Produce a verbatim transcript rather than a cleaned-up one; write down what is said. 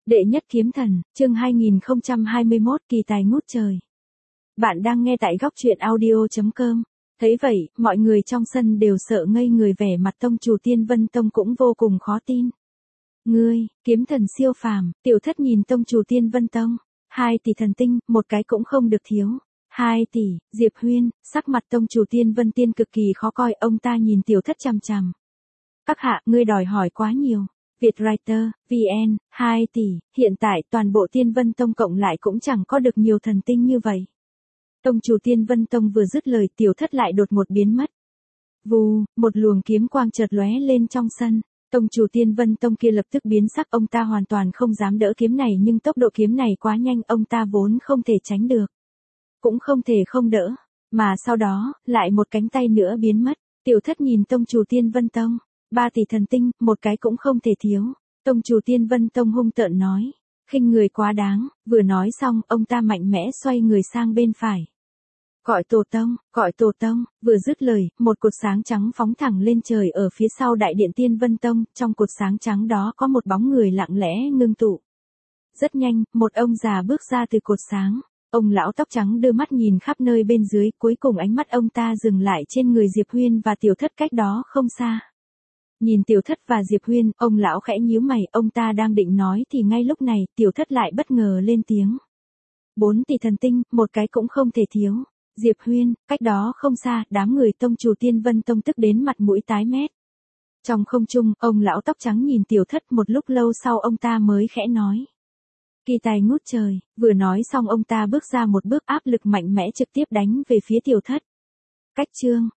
Đệ nhất kiếm thần, chương hai nghìn không trăm hai mươi mốt, kỳ tài ngút trời. Bạn đang nghe tại góc truyện audio chấm com. Thấy vậy, mọi người trong sân đều sợ ngây người, vẻ mặt tông chủ Tiên Vân Tông cũng vô cùng khó tin. Ngươi, kiếm thần siêu phàm, tiểu thất nhìn tông chủ Tiên Vân Tông, hai tỷ thần tinh, một cái cũng không được thiếu. Hai tỷ, Diệp Huyên, sắc mặt tông chủ Tiên Vân Tiên cực kỳ khó coi, ông ta nhìn tiểu thất chằm chằm. Các hạ, ngươi đòi hỏi quá nhiều. Vietwriter, vê en, hai tỷ, hiện tại toàn bộ Tiên Vân Tông cộng lại cũng chẳng có được nhiều thần tinh như vậy. Tông chủ Tiên Vân Tông vừa dứt lời, tiểu thất lại đột ngột biến mất. Vù, một luồng kiếm quang chợt lóe lên trong sân. Tông chủ Tiên Vân Tông kia lập tức biến sắc, ông ta hoàn toàn không dám đỡ kiếm này, nhưng tốc độ kiếm này quá nhanh, ông ta vốn không thể tránh được. Cũng không thể không đỡ, mà sau đó, lại một cánh tay nữa biến mất. Tiểu thất nhìn tông chủ Tiên Vân Tông. Ba tỷ thần tinh, một cái cũng không thể thiếu. Tông chủ Tiên Vân Tông hung tợn nói. Khinh người quá đáng, vừa nói xong, ông ta mạnh mẽ xoay người sang bên phải. Gọi tổ tông, gọi tổ tông, vừa dứt lời, một cột sáng trắng phóng thẳng lên trời ở phía sau đại điện Tiên Vân Tông, trong cột sáng trắng đó có một bóng người lặng lẽ ngưng tụ. Rất nhanh, một ông già bước ra từ cột sáng. Ông lão tóc trắng đưa mắt nhìn khắp nơi bên dưới, cuối cùng ánh mắt ông ta dừng lại trên người Diệp Huyên và tiểu thất cách đó không xa. Nhìn tiểu thất và Diệp Huyên, ông lão khẽ nhíu mày, ông ta đang định nói thì ngay lúc này, tiểu thất lại bất ngờ lên tiếng. Bốn tỷ thần tinh, một cái cũng không thể thiếu. Diệp Huyên, cách đó không xa, đám người tông chủ Tiên Vân Tông tức đến mặt mũi tái mét. Trong không trung, ông lão tóc trắng nhìn tiểu thất, một lúc lâu sau ông ta mới khẽ nói. Kỳ tài ngút trời, vừa nói xong ông ta bước ra một bước, áp lực mạnh mẽ trực tiếp đánh về phía tiểu thất. Cách chương,